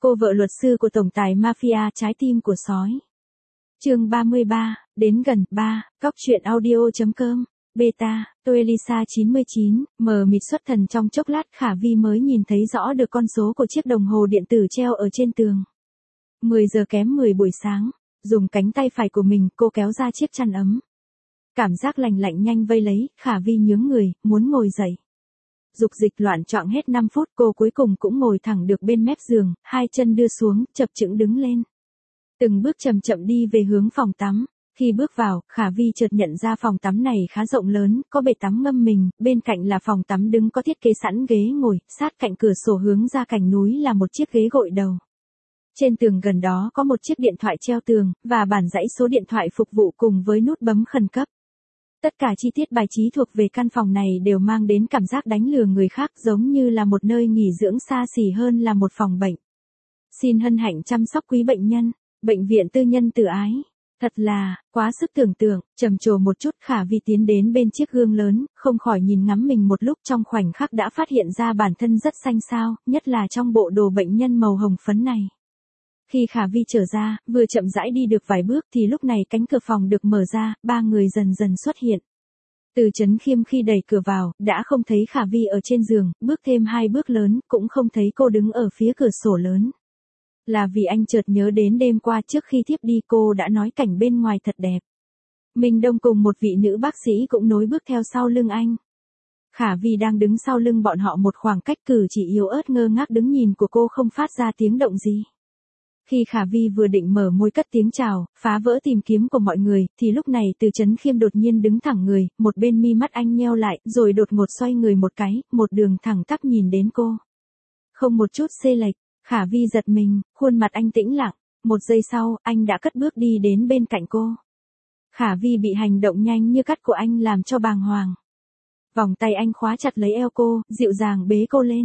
Cô vợ luật sư của tổng tài mafia trái tim của sói. Chương 33, đến gần 3, góc truyện audio.com, beta, tôi Elisa 99, mờ mịt xuất thần trong chốc lát Khả Vi mới nhìn thấy rõ được con số của chiếc đồng hồ điện tử treo ở trên tường. 10 giờ kém 10 buổi sáng, dùng cánh tay phải của mình cô kéo ra chiếc chăn ấm. Cảm giác lạnh lạnh nhanh vây lấy, Khả Vi nhướng người, muốn ngồi dậy. Dục dịch loạn choạng hết 5 phút cô cuối cùng cũng ngồi thẳng được bên mép giường, hai chân đưa xuống, chập chững đứng lên. Từng bước chậm chậm đi về hướng phòng tắm. Khi bước vào, Khả Vi chợt nhận ra phòng tắm này khá rộng lớn, có bể tắm ngâm mình, bên cạnh là phòng tắm đứng có thiết kế sẵn ghế ngồi, sát cạnh cửa sổ hướng ra cạnh núi là một chiếc ghế gội đầu. Trên tường gần đó có một chiếc điện thoại treo tường, và bản dãy số điện thoại phục vụ cùng với nút bấm khẩn cấp. Tất cả chi tiết bài trí thuộc về căn phòng này đều mang đến cảm giác đánh lừa người khác giống như là một nơi nghỉ dưỡng xa xỉ hơn là một phòng bệnh. Xin hân hạnh chăm sóc quý bệnh nhân, bệnh viện tư nhân Từ Ái. Thật là, quá sức tưởng tượng, trầm trồ một chút Khả Vi tiến đến bên chiếc gương lớn, không khỏi nhìn ngắm mình một lúc trong khoảnh khắc đã phát hiện ra bản thân rất xanh xao, nhất là trong bộ đồ bệnh nhân màu hồng phấn này. Khi Khả Vi trở ra, vừa chậm rãi đi được vài bước thì lúc này cánh cửa phòng được mở ra, ba người dần dần xuất hiện. Từ Trấn Khiêm khi đẩy cửa vào, đã không thấy Khả Vi ở trên giường, bước thêm 2 bước lớn, cũng không thấy cô đứng ở phía cửa sổ lớn. Là vì anh chợt nhớ đến đêm qua trước khi thiếp đi cô đã nói cảnh bên ngoài thật đẹp. Minh Đông cùng một vị nữ bác sĩ cũng nối bước theo sau lưng anh. Khả Vi đang đứng sau lưng bọn họ một khoảng cách cử chỉ yếu ớt ngơ ngác đứng nhìn của cô không phát ra tiếng động gì. Khi Khả Vi vừa định mở môi cất tiếng chào, phá vỡ tìm kiếm của mọi người, thì lúc này Từ Trấn Khiêm đột nhiên đứng thẳng người, một bên mi mắt anh nheo lại, rồi đột ngột xoay người một cái, một đường thẳng tắp nhìn đến cô. Không một chút xê lệch, Khả Vi giật mình, khuôn mặt anh tĩnh lặng, một giây sau, anh đã cất bước đi đến bên cạnh cô. Khả Vi bị hành động nhanh như cắt của anh làm cho bàng hoàng. Vòng tay anh khóa chặt lấy eo cô, dịu dàng bế cô lên.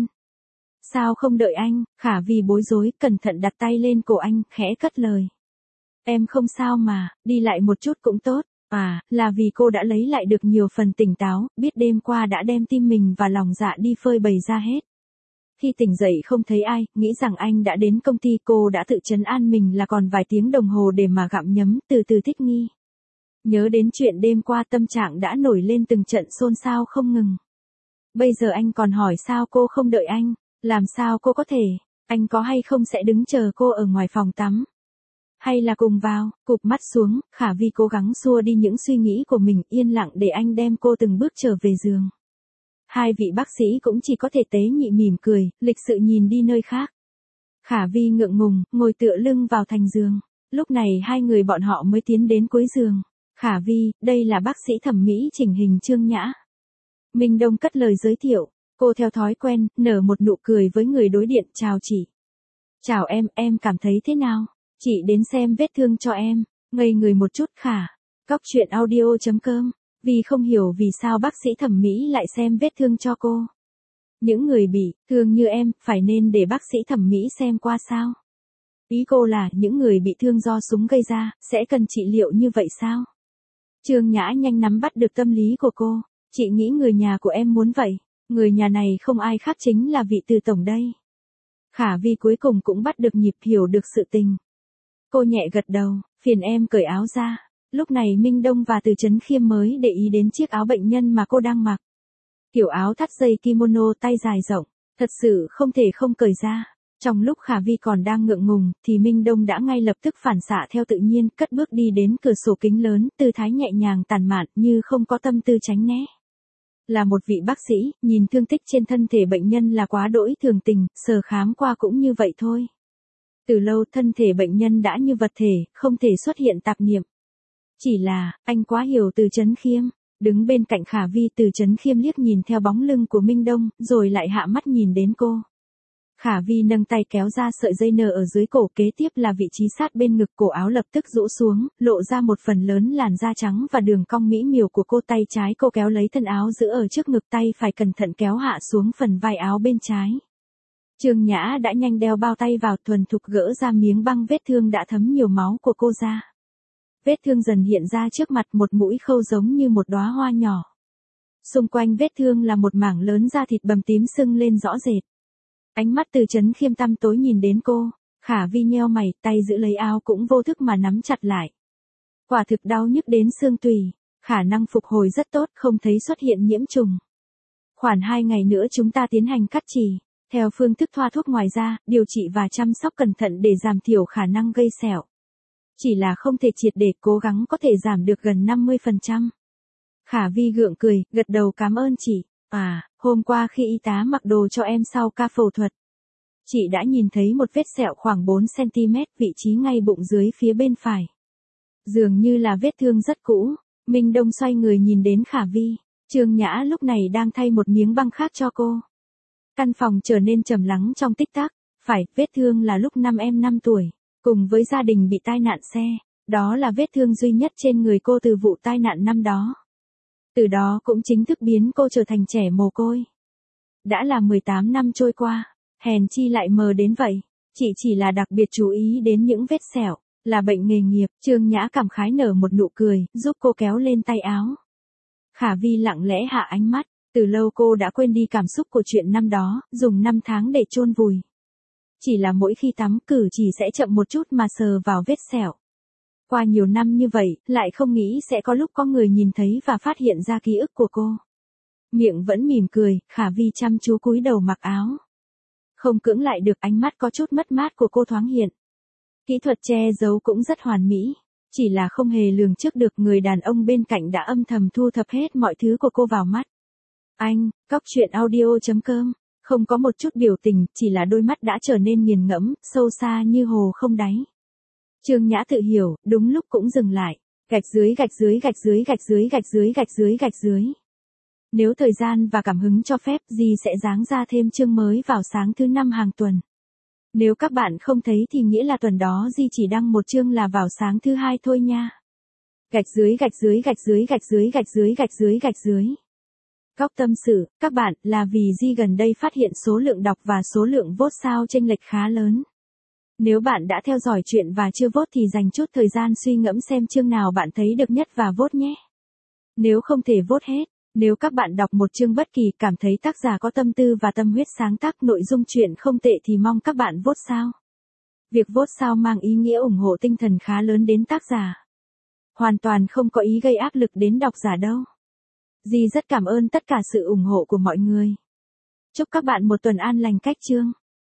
Sao không đợi anh? Khả Vi bối rối, cẩn thận đặt tay lên cổ anh, khẽ cất lời. Em không sao mà, đi lại một chút cũng tốt. À, là vì cô đã lấy lại được nhiều phần tỉnh táo, biết đêm qua đã đem tim mình và lòng dạ đi phơi bày ra hết. Khi tỉnh dậy không thấy ai, nghĩ rằng anh đã đến công ty cô đã tự trấn an mình là còn vài tiếng đồng hồ để mà gặm nhấm, từ từ thích nghi. Nhớ đến chuyện đêm qua tâm trạng đã nổi lên từng trận xôn xao không ngừng. Bây giờ anh còn hỏi sao cô không đợi anh. Làm sao cô có thể, anh có hay không sẽ đứng chờ cô ở ngoài phòng tắm? Hay là cùng vào, cụp mắt xuống, Khả Vi cố gắng xua đi những suy nghĩ của mình yên lặng để anh đem cô từng bước trở về giường. Hai vị bác sĩ cũng chỉ có thể tế nhị mỉm cười, lịch sự nhìn đi nơi khác. Khả Vi ngượng ngùng, ngồi tựa lưng vào thành giường. Lúc này hai người bọn họ mới tiến đến cuối giường. Khả Vi, đây là bác sĩ thẩm mỹ chỉnh hình Trương Nhã. Minh Đông cất lời giới thiệu. Cô theo thói quen, nở một nụ cười với người đối điện, chào chị. Chào em cảm thấy thế nào? Chị đến xem vết thương cho em. Ngây người một chút Khả. Góc truyện audio.com, vì không hiểu vì sao bác sĩ thẩm mỹ lại xem vết thương cho cô. Những người bị thương như em, phải nên để bác sĩ thẩm mỹ xem qua sao? Ý cô là những người bị thương do súng gây ra, sẽ cần trị liệu như vậy sao? Trương Nhã nhanh nắm bắt được tâm lý của cô. Chị nghĩ người nhà của em muốn vậy. Người nhà này không ai khác chính là vị Từ tổng đây. Khả Vi cuối cùng cũng bắt được nhịp hiểu được sự tình. Cô nhẹ gật đầu, phiền em cởi áo ra. Lúc này Minh Đông và Từ Trấn Khiêm mới để ý đến chiếc áo bệnh nhân mà cô đang mặc. Kiểu áo thắt dây kimono tay dài rộng, thật sự không thể không cởi ra. Trong lúc Khả Vi còn đang ngượng ngùng, thì Minh Đông đã ngay lập tức phản xạ theo tự nhiên, cất bước đi đến cửa sổ kính lớn, tư thái nhẹ nhàng tản mạn như không có tâm tư tránh né. Là một vị bác sĩ, nhìn thương tích trên thân thể bệnh nhân là quá đỗi thường tình, sờ khám qua cũng như vậy thôi. Từ lâu thân thể bệnh nhân đã như vật thể, không thể xuất hiện tạp niệm. Chỉ là, anh quá hiểu Từ Trấn Khiêm. Đứng bên cạnh Khả Vi, Từ Trấn Khiêm liếc nhìn theo bóng lưng của Minh Đông, rồi lại hạ mắt nhìn đến cô. Khả Vi nâng tay kéo ra sợi dây nơ ở dưới cổ, kế tiếp là vị trí sát bên ngực, cổ áo lập tức rũ xuống, lộ ra một phần lớn làn da trắng và đường cong mỹ miều của cô. Tay trái cô kéo lấy thân áo giữ ở trước ngực, tay phải cẩn thận kéo hạ xuống phần vai áo bên trái. Trương Nhã đã nhanh đeo bao tay vào, thuần thục gỡ ra miếng băng vết thương đã thấm nhiều máu của cô ra. Vết thương dần hiện ra trước mặt, một mũi khâu giống như một đóa hoa nhỏ. Xung quanh vết thương là một mảng lớn da thịt bầm tím sưng lên rõ rệt. Ánh mắt Từ Trấn Khiêm tăm tối nhìn đến cô. Khả Vi nheo mày, tay giữ lấy áo cũng vô thức mà nắm chặt lại. Quả thực đau nhức đến xương tủy, khả năng phục hồi rất tốt, không thấy xuất hiện nhiễm trùng. Khoảng 2 ngày nữa chúng ta tiến hành cắt chì, theo phương thức thoa thuốc ngoài da, điều trị và chăm sóc cẩn thận để giảm thiểu khả năng gây sẹo. Chỉ là không thể triệt để, cố gắng có thể giảm được gần 50%. Khả Vi gượng cười, gật đầu cảm ơn chị. Hôm qua khi y tá mặc đồ cho em sau ca phẫu thuật, chị đã nhìn thấy một vết sẹo khoảng 4cm, vị trí ngay bụng dưới phía bên phải. Dường như là vết thương rất cũ. Minh Đông xoay người nhìn đến Khả Vi. Trương Nhã lúc này đang thay một miếng băng khác cho cô. Căn phòng trở nên trầm lắng trong tích tắc. Phải, vết thương là lúc năm em 5 tuổi, cùng với gia đình bị tai nạn xe. Đó là vết thương duy nhất trên người cô từ vụ tai nạn năm đó. Từ đó cũng chính thức biến cô trở thành trẻ mồ côi. Đã là 18 năm trôi qua, hèn chi lại mờ đến vậy. Chị chỉ là đặc biệt chú ý đến những vết sẹo, là bệnh nghề nghiệp. Trương Nhã cảm khái nở một nụ cười, giúp cô kéo lên tay áo. Khả Vi lặng lẽ hạ ánh mắt, từ lâu cô đã quên đi cảm xúc của chuyện năm đó, dùng 5 tháng để chôn vùi. Chỉ là mỗi khi tắm cử chỉ sẽ chậm một chút mà sờ vào vết sẹo. Qua nhiều năm như vậy, lại không nghĩ sẽ có lúc có người nhìn thấy và phát hiện ra ký ức của cô. Miệng vẫn mỉm cười, Khả Vi chăm chú cúi đầu mặc áo. Không cưỡng lại được ánh mắt có chút mất mát của cô thoáng hiện. Kỹ thuật che giấu cũng rất hoàn mỹ. Chỉ là không hề lường trước được người đàn ông bên cạnh đã âm thầm thu thập hết mọi thứ của cô vào mắt. Anh, cóc truyện audio.com, không có một chút biểu tình, chỉ là đôi mắt đã trở nên nghiền ngẫm, sâu xa như hồ không đáy. Trương Nhã tự hiểu, đúng lúc cũng dừng lại. Gạch dưới gạch dưới gạch dưới gạch dưới gạch dưới gạch dưới gạch dưới. Nếu thời gian và cảm hứng cho phép, Di sẽ giáng ra thêm chương mới vào sáng thứ 5 hàng tuần. Nếu các bạn không thấy thì nghĩa là tuần đó Di chỉ đăng một chương là vào sáng thứ 2 thôi nha. Gạch dưới gạch dưới gạch dưới gạch dưới gạch dưới gạch dưới gạch dưới. Góc tâm sự, các bạn, là vì Di gần đây phát hiện số lượng đọc và số lượng vote sao chênh lệch khá lớn. Nếu bạn đã theo dõi chuyện và chưa vote thì dành chút thời gian suy ngẫm xem chương nào bạn thấy được nhất và vote nhé. Nếu không thể vote hết, nếu các bạn đọc một chương bất kỳ cảm thấy tác giả có tâm tư và tâm huyết sáng tác nội dung truyện không tệ thì mong các bạn vote sao. Việc vote sao mang ý nghĩa ủng hộ tinh thần khá lớn đến tác giả. Hoàn toàn không có ý gây áp lực đến độc giả đâu. Di rất cảm ơn tất cả sự ủng hộ của mọi người. Chúc các bạn một tuần an lành cách chương.